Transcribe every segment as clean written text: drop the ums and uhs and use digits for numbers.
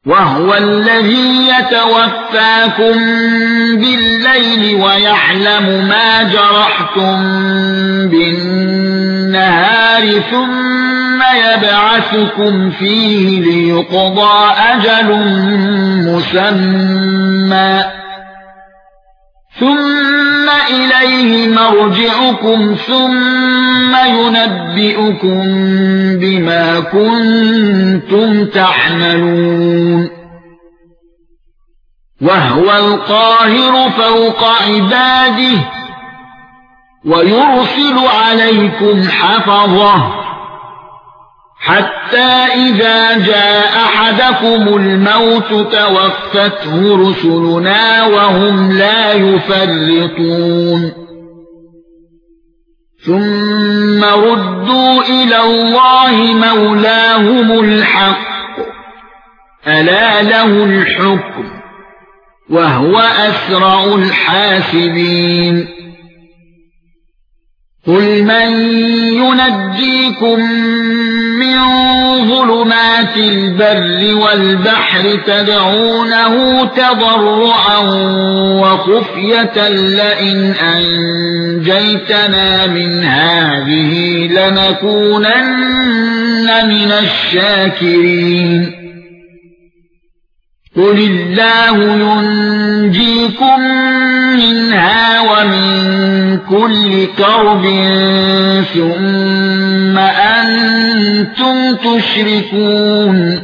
وهو الذي يتوفاكم بالليل ويعلم ما جرحتم بالنهار ثم يبعثكم فيه ليقضى أجل مسمى ثم إليه مرجعكم ثم ينبئكم بما كنتم تعملون وهو القاهر فوق عباده ويرسل عليكم حفظه حتى إذا جاء أحدكم الموت توفته رسلنا وهم لا يفرطون ثم ردوا إلى الله مولاهم الحق ألا له الحكم وهو أسرع الحاسبين قل من ينجيكم من ظلمات البر والبحر تدعونه تضرعا وخفية لئن أنجيتنا من هذه لنكونن من الشاكرين قل الله ينجيكم منها ومن كل كرب ثم أنتم تشركون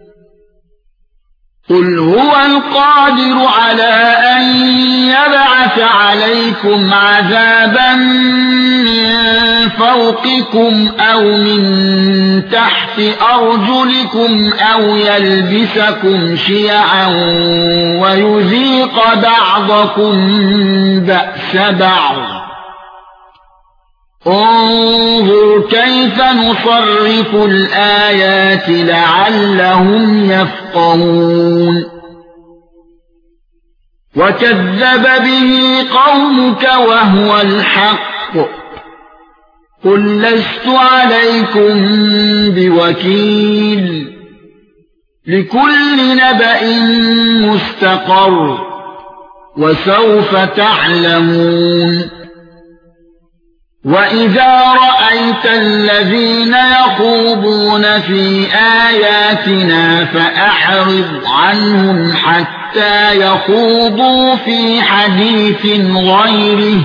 قل هو القادر على أن يبعث عليكم عذابا من فوقكم أو من تحت أرجلكم أو يلبسكم شيعا ويذيق بعضكم بأس بعض انظر كيف نصرف الآيات لعلهم يفقهون وكذب به قومك وهو الحق قل لست عليكم بوكيل لكل نبأ مستقر وسوف تعلمون وَإِذَا رَأَيْتَ الَّذِينَ يَخُوضُونَ فِي آيَاتِنَا فَأَعْرِضْ عَنْهُمْ حَتَّى يَخُوضُوا فِي حَدِيثٍ غَيْرِهِ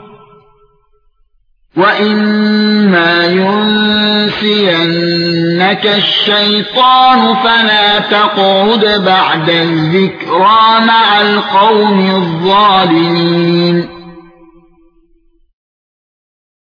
وَإِمَّا يُنْسِيَنَّكَ الشَّيْطَانُ فَلَا تَقْعُدْ بَعْدَ الذِّكْرَى مَعَ الْقَوْمِ الظَّالِمِينَ